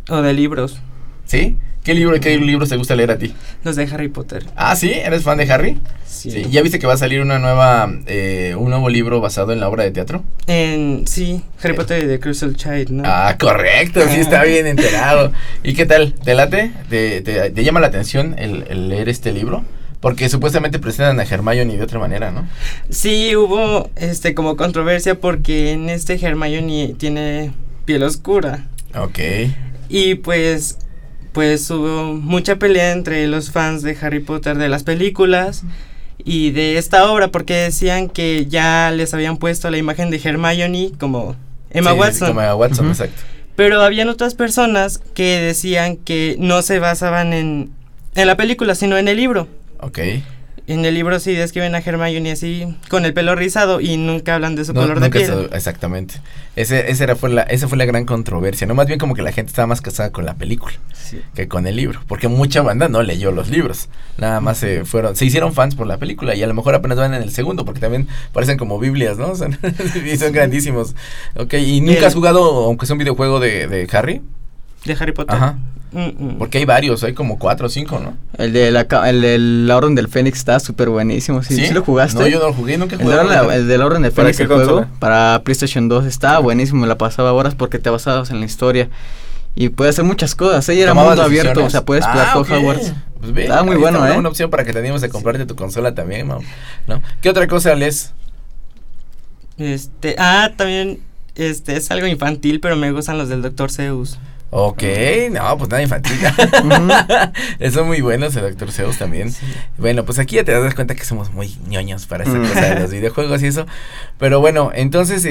O de libros. ¿Sí? ¿Qué libros te gusta leer a ti? Los de Harry Potter. Ah, ¿sí? ¿Eres fan de Harry? Sí. ¿Ya viste que va a salir un nuevo libro basado en la obra de teatro? Sí, Harry Potter y The Cursed Child, ¿no? Ah, correcto, sí está bien enterado. ¿Y qué tal? ¿Te late? ¿Te llama la atención el leer este libro? Porque supuestamente presentan a Hermione de otra manera, ¿no? Sí, hubo como controversia porque en Hermione tiene piel oscura. Ok. Y pues hubo mucha pelea entre los fans de Harry Potter de las películas y de esta obra porque decían que ya les habían puesto la imagen de Hermione como Emma Watson. Como Emma Watson, exacto. Pero habían otras personas que decían que no se basaban en la película, sino en el libro. Ok. En el libro sí describen a Hermione así, con el pelo rizado y nunca hablan de su color de piel. Exactamente. Esa fue la gran controversia, ¿no? Más bien como que la gente estaba más casada con la película que con el libro, porque mucha banda no leyó los libros. Nada más se hicieron fans por la película y a lo mejor apenas van en el segundo, porque también parecen como Biblias, ¿no? Son grandísimos. Ok, ¿y nunca has jugado, aunque sea un videojuego de Harry? ¿De Harry Potter? Ajá. Porque hay varios, hay como 4 o 5, ¿no? El de la Orden del Fénix está súper buenísimo. ¿Sí lo jugaste? No, yo no lo jugué, nunca jugué. El de la Orden del Fénix, el juego, consola? para PlayStation 2, estaba buenísimo, me la pasaba horas porque te basabas en la historia. Y puedes hacer muchas cosas, era mundo abierto, o sea, puedes explorar todo Hogwarts. Pues bien, estaba muy bueno, una opción para que te animes a comprarte tu consola también, ¿no? ¿Qué otra cosa lees? También, es algo infantil, pero me gustan los del Dr. Seuss. Ok, no, pues nada infantil. Son muy buenos el Dr. Seuss también. Sí. Bueno, pues aquí ya te das cuenta que somos muy ñoños para esa cosa de los videojuegos y eso. Pero bueno, entonces,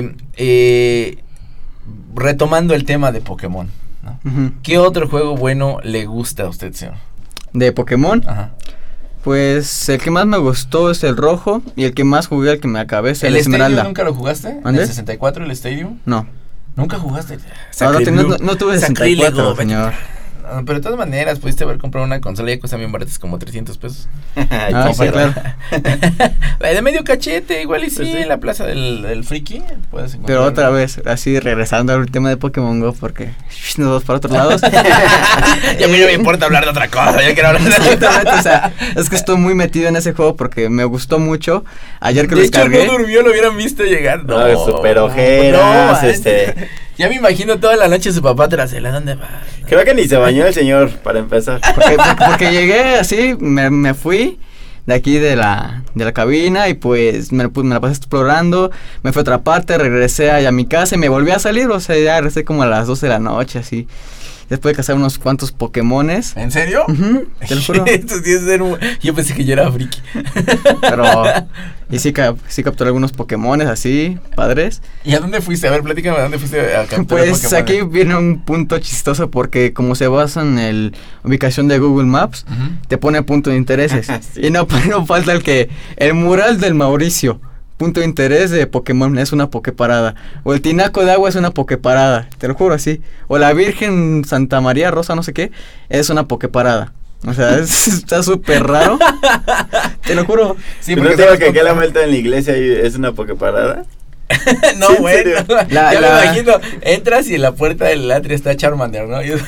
retomando el tema de Pokémon, ¿no? ¿Qué otro juego bueno le gusta a usted, señor? ¿De Pokémon? Ajá. Pues el que más me gustó es el rojo y el que más jugué, el que me acabé es el Esmeralda. ¿El nunca lo jugaste? ¿En el 64 el Stadium? No. ¿Nunca jugaste? No tuve 64, señor. Pero de todas maneras, pudiste haber comprado una consola y ya cuesta bien baratas, como 300 pesos. Sí, claro. De medio cachete, igual y sí, en la plaza del friki puedes encontrar. Pero otra vez, así regresando al tema de Pokémon Go, porque nos vamos para otros lados. Y a mí no me importa hablar de otra cosa, yo quiero hablar de exactamente, o sea, es que estoy muy metido en ese juego porque me gustó mucho. Ayer que lo descargué. De hecho, no durmió, lo hubieran visto llegar. No, súper ojeras, Ya me imagino toda la noche su papá tras él, ¿a dónde va? Creo que ni se bañó el señor, para empezar. Porque llegué así, me fui de aquí de la cabina y pues me la pasé explorando, me fui a otra parte, regresé a mi casa y me volví a salir, o sea, ya regresé como a las 12 de la noche, así. Después de cazar unos cuantos Pokémones. ¿En serio? Te lo juro. Yo pensé que yo era friki. Pero y sí capturé algunos Pokémones así, padres. ¿Y a dónde fuiste? A ver, platícame, ¿a dónde fuiste a capturar Pues Pokémones? aquí viene un punto chistoso porque como se basa en la ubicación de Google Maps, te pone punto de intereses. Sí. Y no falta el mural del Mauricio. Punto de interés de Pokémon es una Poképarada. O el tinaco de agua es una Poképarada. Te lo juro así. O la Virgen Santa María Rosa no sé qué es una Poképarada. O sea, está súper raro. Te lo juro. Sí, porque ¿no tengo que la vuelta en la iglesia es una Poképarada? No, ¿sí, bueno. Ya me imagino, entras y en la puerta del atrio está Charmander, ¿no? Oye,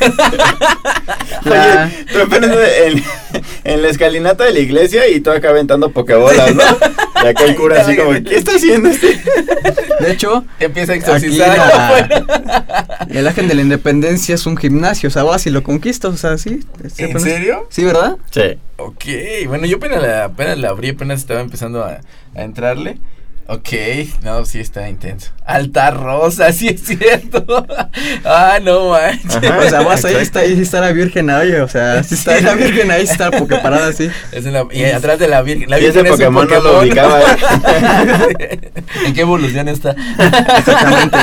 tú apenas en la escalinata de la iglesia y tú acá aventando pokebolas, ¿no? Y acá el cura así como, ¿qué está haciendo este? De hecho, empieza a exorcizar. El Ángel de la Independencia es un gimnasio, o sea, vas y lo conquistas, o sea, sí. ¿En serio? Sí, ¿verdad? Sí. Ok, bueno, yo apenas la abrí, apenas estaba empezando a entrarle. Ok, no, sí está intenso. Altar rosa, sí es cierto. No manches. O sea, vas ahí está la Virgen ahí, o sea, si está la Virgen ahí, está la Poképarada así. Y atrás de la Virgen. La Virgen ese es Pokémon no lo ubicaba. ¿En qué evolución está? Exactamente.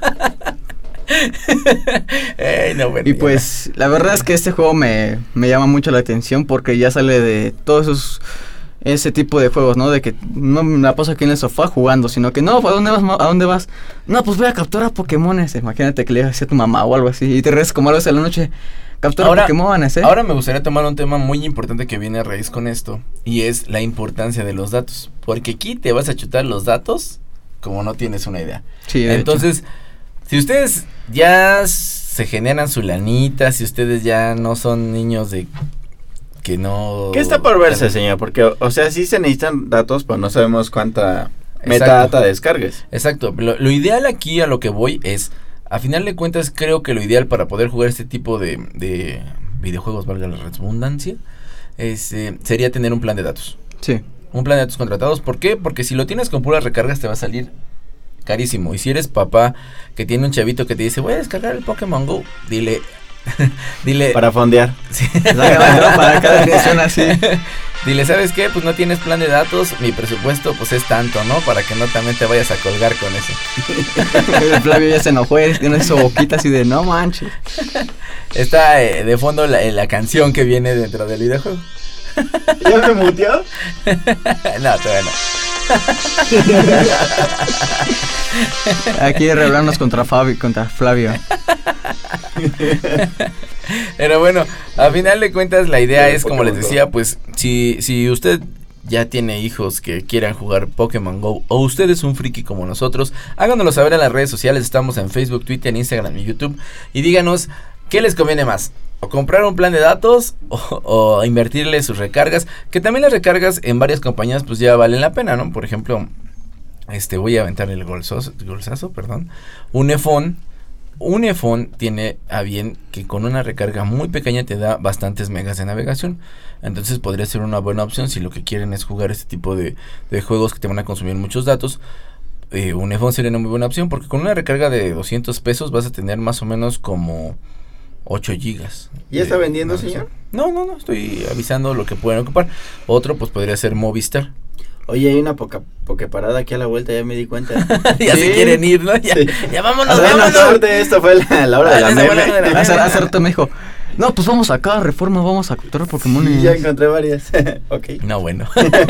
No, bueno, y pues, la verdad es que este juego me llama mucho la atención porque ya sale de todos ese tipo de juegos, ¿no? De que no me la paso aquí en el sofá jugando, sino que no, ¿a dónde vas? No, pues voy a capturar Pokémones. Imagínate que le digas a tu mamá o algo así y te regresas como a las 11 de la noche. Captura Pokémones, ¿eh? Ahora me gustaría tomar un tema muy importante que viene a raíz con esto y es la importancia de los datos, porque aquí te vas a chutar los datos como no tienes una idea. Sí, entonces, si ustedes ya se generan su lanita, si ustedes ya no son niños de que no... ¿Qué está por verse, señor? Porque, o sea, sí se necesitan datos, pero no sabemos cuánta metadata descargues. Exacto, lo ideal aquí a lo que voy es, a final de cuentas creo que lo ideal para poder jugar este tipo de videojuegos, valga la redundancia, sería tener un plan de datos. Sí. Un plan de datos contratados, ¿por qué? Porque si lo tienes con puras recargas te va a salir carísimo. Y si eres papá que tiene un chavito que te dice, voy a descargar el Pokémon Go, dile para fondear. Sí. Para cada dirección así. Dile, ¿sabes qué? Pues no tienes plan de datos, mi presupuesto pues es tanto, ¿no? Para que no también te vayas a colgar con eso. El Flavio ya se enojó, tiene su boquita así de no manches. Está de fondo la canción que viene dentro del videojuego. ¿Ya me muteó? No, todavía no. Aquí rebelarnos contra Flavio. Pero bueno, a final de cuentas la idea es, como les decía, pues si usted ya tiene hijos que quieran jugar Pokémon Go, o usted es un friki como nosotros, háganoslo saber en las redes sociales. Estamos en Facebook, Twitter, Instagram y YouTube, y díganos qué les conviene más, o comprar un plan de datos o invertirle sus recargas, que también las recargas en varias compañías pues ya valen la pena, ¿no? Por ejemplo, voy a aventar el golzazo, perdón. Unifone tiene a bien que con una recarga muy pequeña te da bastantes megas de navegación. Entonces podría ser una buena opción si lo que quieren es jugar este tipo de juegos que te van a consumir muchos datos. Unifone sería una muy buena opción, porque con una recarga de 200 pesos vas a tener más o menos como 8 gigas. ¿Ya está vendiendo, señor? No, estoy avisando lo que pueden ocupar. Otro pues podría ser Movistar. Oye, hay una pokeparada aquí a la vuelta, ya me di cuenta. Ya se quieren ir, ¿no? Ya vámonos, vámonos. Esto fue la hora de la meme. Hace rato me dijo, no, pues vamos acá a Reforma, vamos a capturar Pokémon. Sí, ya encontré varias. Ok. No, bueno.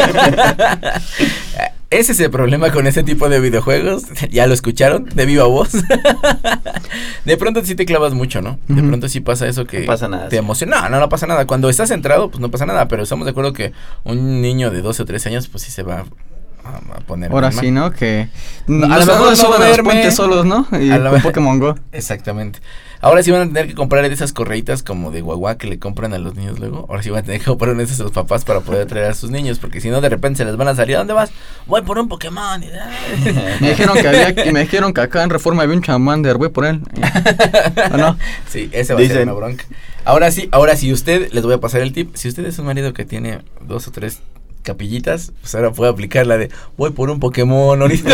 Ese es el problema con ese tipo de videojuegos. Ya lo escucharon de viva voz. De pronto sí te clavas mucho, ¿no? De pronto sí pasa eso que no pasa nada, te emociona. No pasa nada. Cuando estás centrado, pues no pasa nada. Pero estamos de acuerdo que un niño de 12 o 13 años, pues sí se va a poner. Ahora sí, ¿no? Que a lo mejor suben los puentes solos, ¿no? Y con Pokémon Go. Exactamente. Ahora sí van a tener que comprar de esas correitas como de guagua que le compran a los niños luego. Ahora sí van a tener que comprar una de esas a los papás para poder traer a sus niños, porque si no de repente se les van a salir. ¿A dónde vas? Voy por un Pokémon. Me dijeron que acá en Reforma había un Charmander, voy por él. ¿O no? Sí, ese va a ser una bronca. Ahora sí, usted, les voy a pasar el tip. Si usted es un marido que tiene 2 o 3 capillitas, pues ahora puede aplicar la de voy por un Pokémon. No, bueno.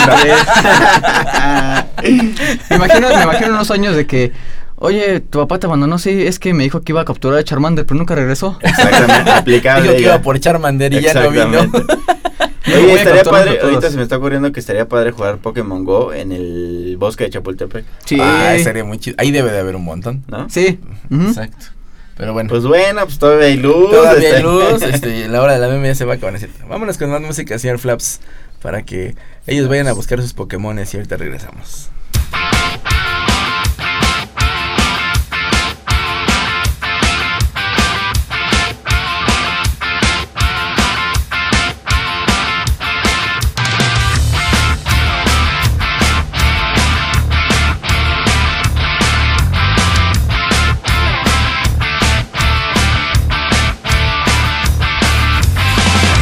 Me imagino unos años de que, oye, tu papá te abandonó, sí, es que me dijo que iba a capturar a Charmander, pero nunca regresó. Exactamente, aplicable. Dijo que iba por Charmander y ya no vino. Oye, estaría padre, ahorita se me está ocurriendo que estaría padre jugar Pokémon Go en el bosque de Chapultepec. Sí. Sería muy chido. Ahí debe de haber un montón, ¿no? Sí. Exacto. Pero bueno. Pues bueno, pues todavía hay luz. La hora de la meme ya se va a acabar. Vámonos con más música, señor Flaps, para que ellos vayan a buscar sus Pokémones y ahorita regresamos.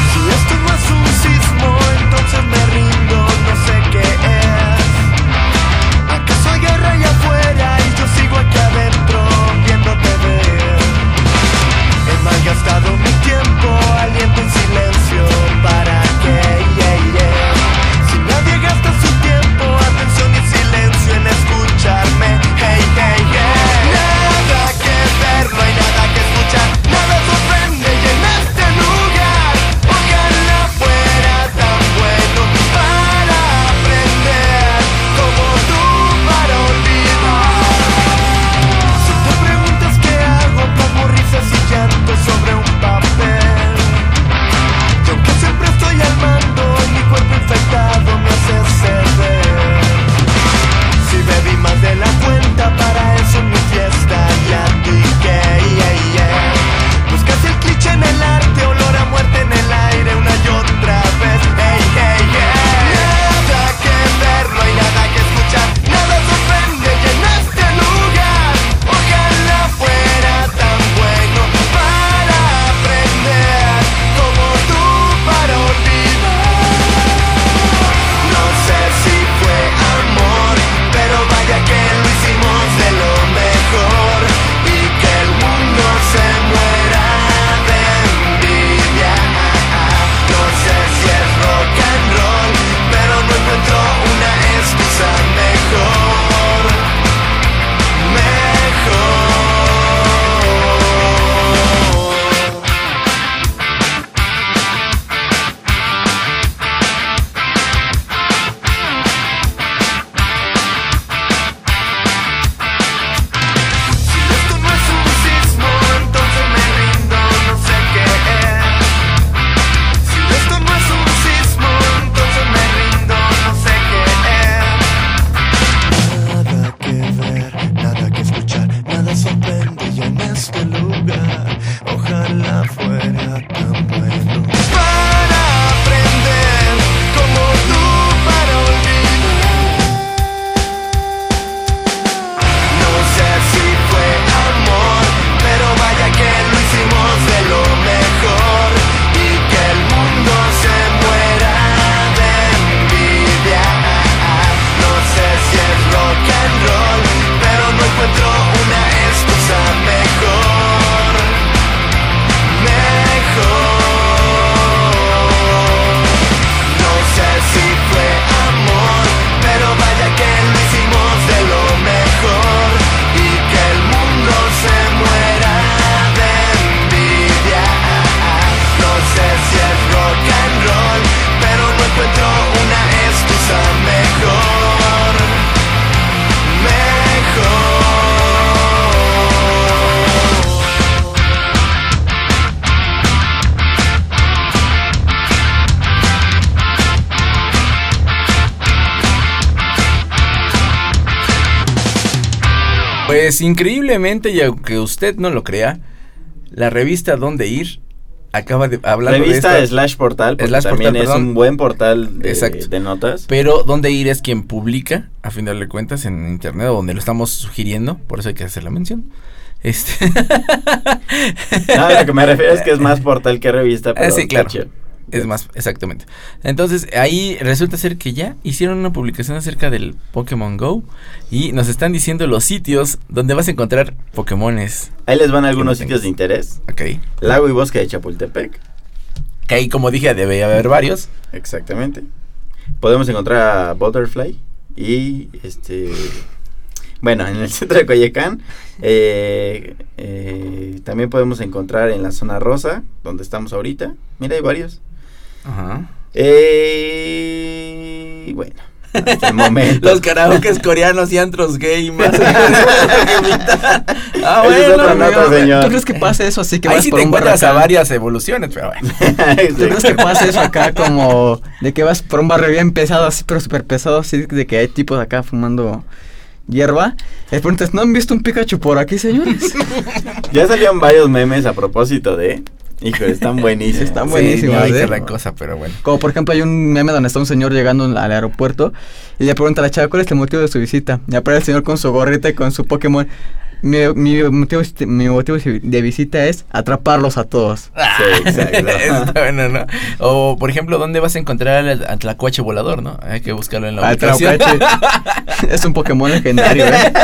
Entonces me rindo, no sé qué es. Pues increíblemente, y aunque usted no lo crea, la revista Dónde Ir acaba de hablar de revista / portal, porque también es un buen portal de notas. Pero Dónde Ir es quien publica, a final de cuentas, en internet, donde lo estamos sugiriendo, por eso hay que hacer la mención. No, lo que me refiero es que es más portal que revista, pero sí, claro. Es más, exactamente. Entonces, ahí resulta ser que ya hicieron una publicación acerca del Pokémon Go y nos están diciendo los sitios donde vas a encontrar Pokémones. Ahí les van algunos sitios de interés. Ok. Lago y Bosque de Chapultepec. Que ahí, como dije, debe haber varios. Exactamente. Podemos encontrar a Butterfly y bueno, en el centro de Coyacán. También podemos encontrar en la zona rosa, donde estamos ahorita. Mira, hay varios. Ajá. Bueno, hasta el momento. Los karaokes coreanos y antros gay más. Bueno, ¿tú crees que pase eso así que ahí vas sí por te un bar encuentras acá? a varias evoluciones, pero bueno. ¿Tú crees que pase eso acá como de que vas por un barrio bien pesado, así, pero súper pesado, así de que hay tipos acá fumando hierba? Les preguntas, ¿no han visto un Pikachu por aquí, señores? Ya salieron varios memes a propósito de... Hijo, están buenísimos. Están buenísimos, sí, la cosa, pero bueno. Como por ejemplo hay un meme donde está un señor llegando al aeropuerto y le pregunta a la chava, ¿cuál es el motivo de su visita? Y aparece el señor con su gorrita y con su Pokémon. Mi motivo de visita es atraparlos a todos. Sí, exacto. Bueno, ¿no? O, por ejemplo, ¿dónde vas a encontrar al Tlacuache volador, no? Hay que buscarlo en la ubicación. Es un Pokémon legendario,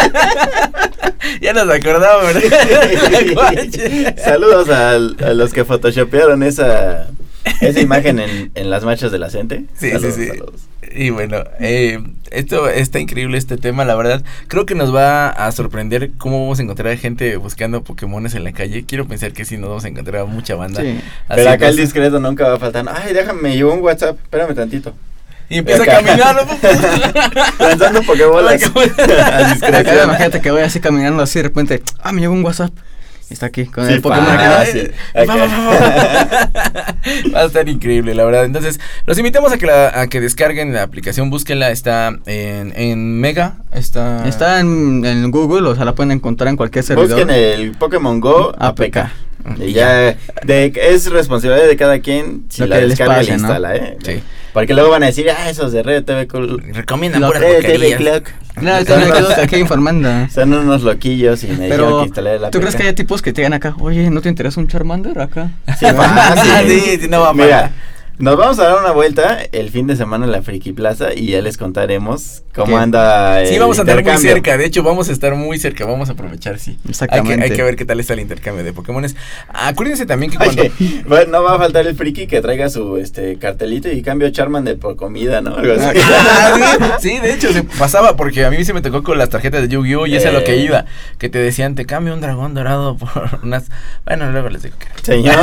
Ya nos acordamos, ¿verdad? Saludos a los que photoshopearon esa imagen en las marchas de la gente. Sí, saludos, sí. Saludos. Y bueno, esto está increíble, este tema, la verdad. Creo que nos va a sorprender cómo vamos a encontrar gente buscando Pokémones en la calle. Quiero pensar que sí nos vamos a encontrar a mucha banda. Sí. Pero acá el discreto nunca va a faltar. Ay, déjame, llegó un WhatsApp, espérame tantito. Y empieza a caminar, lanzando Pokébolas. Acá imagínate que voy así caminando así de repente, me llegó un WhatsApp. Está aquí con el Pokémon aquí. Va a estar increíble, la verdad. Entonces, los invitamos a que descarguen la aplicación, búsquenla, está en Mega, está en Google, o sea, la pueden encontrar en cualquier servidor. Busquen el Pokémon Go APK. Y ya es responsabilidad de cada quien si la descarga y la instala, ¿no? Sí. Porque luego van a decir, esos de Red TV recomiendan pura TV Clock. Claro, TV Clock aquí informando. Son unos loquillos y me dijeron que instalé la APK. ¿Tú crees que hay tipos que te digan acá, oye, ¿no te interesa un Charmander acá? Sí, sí, no va a Mira, nos vamos a dar una vuelta el fin de semana en la Friki Plaza y ya les contaremos cómo anda el sí, vamos a andar muy cerca, de hecho vamos a estar muy cerca, vamos a aprovechar, sí. Exactamente. Hay que ver qué tal está el intercambio de Pokémones. Acuérdense también que cuando... Bueno, no va a faltar el friki que traiga su cartelito y cambio Charmander por comida, ¿no? Algo así. Sí, de hecho se pasaba porque a mí se me tocó con las tarjetas de Yu-Gi-Oh! Y eso es lo que iba, que te decían, te cambio un dragón dorado por unas... Bueno, luego les digo que... Señor.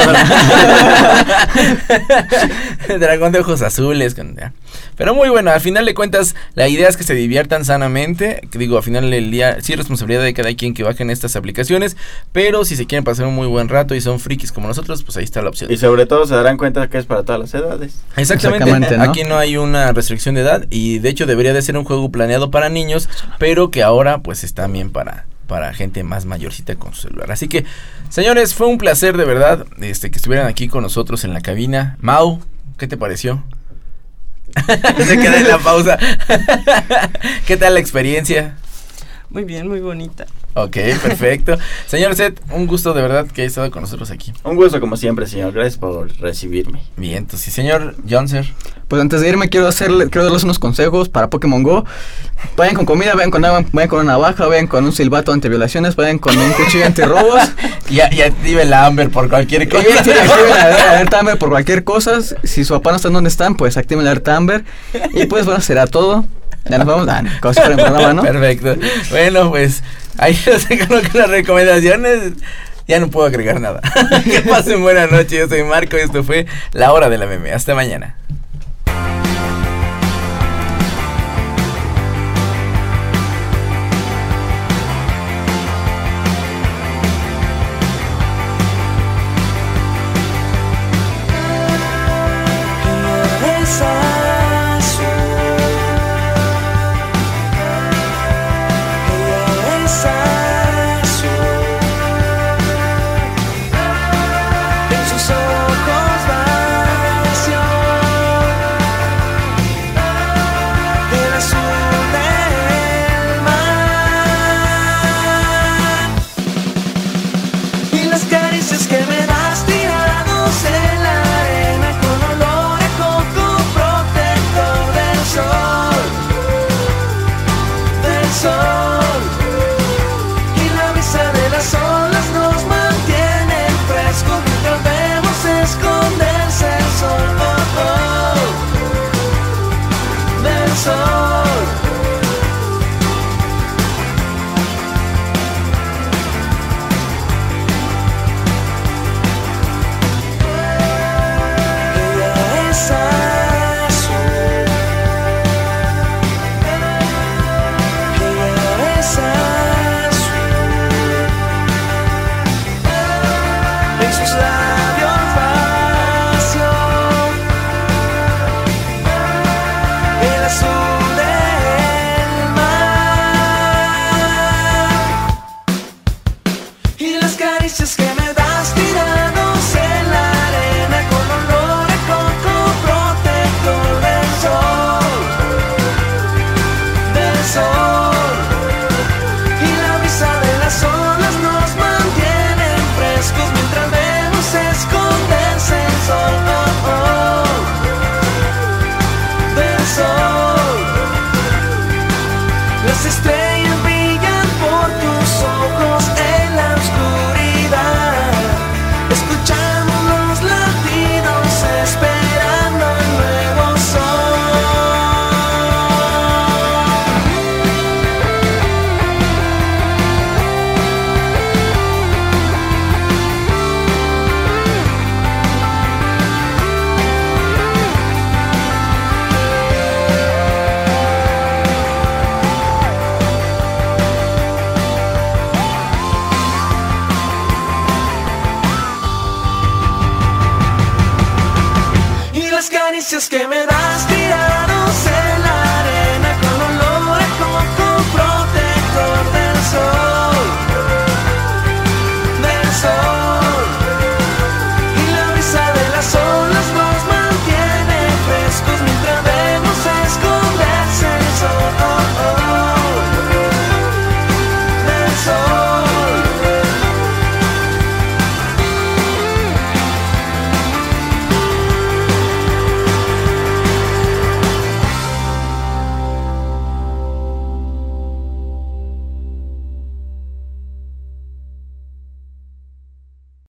Dragón de ojos azules. Pero muy bueno, al final de cuentas, la idea es que se diviertan sanamente. Digo, al final del día, sí, responsabilidad de cada quien que bajen estas aplicaciones. Pero si se quieren pasar un muy buen rato y son frikis como nosotros, pues ahí está la opción. Y sobre todo se darán cuenta que es para todas las edades. Exactamente, ¿no? Aquí no hay una restricción de edad. Y de hecho debería de ser un juego planeado para niños, pero que ahora pues está bien para gente más mayorcita con su celular. Así que, señores, fue un placer de verdad que estuvieran aquí con nosotros en la cabina. Mau, ¿qué te pareció? Se queda en la pausa. ¿Qué tal la experiencia? Muy bien, muy bonita. Ok, perfecto. Señor Seth, un gusto de verdad que haya estado con nosotros aquí. Un gusto como siempre, señor. Gracias por recibirme. Bien, entonces, señor Jonser. Pues antes de irme quiero darles unos consejos para Pokémon Go. Vayan con comida, vayan con agua, vayan con una navaja, vayan con un silbato antiviolaciones, vayan con un cuchillo antirrobos. Y activen la Amber por cualquier cosa. Activen la alerta Amber por cualquier cosa. Si su papá no está en donde están, pues activen la alerta Amber. Y pues bueno, será todo. Ya nos vamos, como si fuera el programa, ¿no? Perfecto. Bueno, pues ahí nos dejaron con las recomendaciones. Ya no puedo agregar nada. Que pasen buena noche. Yo soy Marco y esto fue La Hora de la Meme. Hasta mañana. Ella es sol. Y la brisa de las olas nos mantiene frescos mientras vemos esconderse el sol, del sol. Ella es azul, ella es azul, en sus labios vacío, el azul del mar. Y las caricias que me das tirados en la arena con olor a coco protector del sol, del sol. Y la brisa de las olas nos mantiene frescos mientras vemos esconderse el sol, del sol. Las estrellas brillan por tus ojos en la oscuridad. Escuchamos los latidos esperando el nuevo Y las caricias que me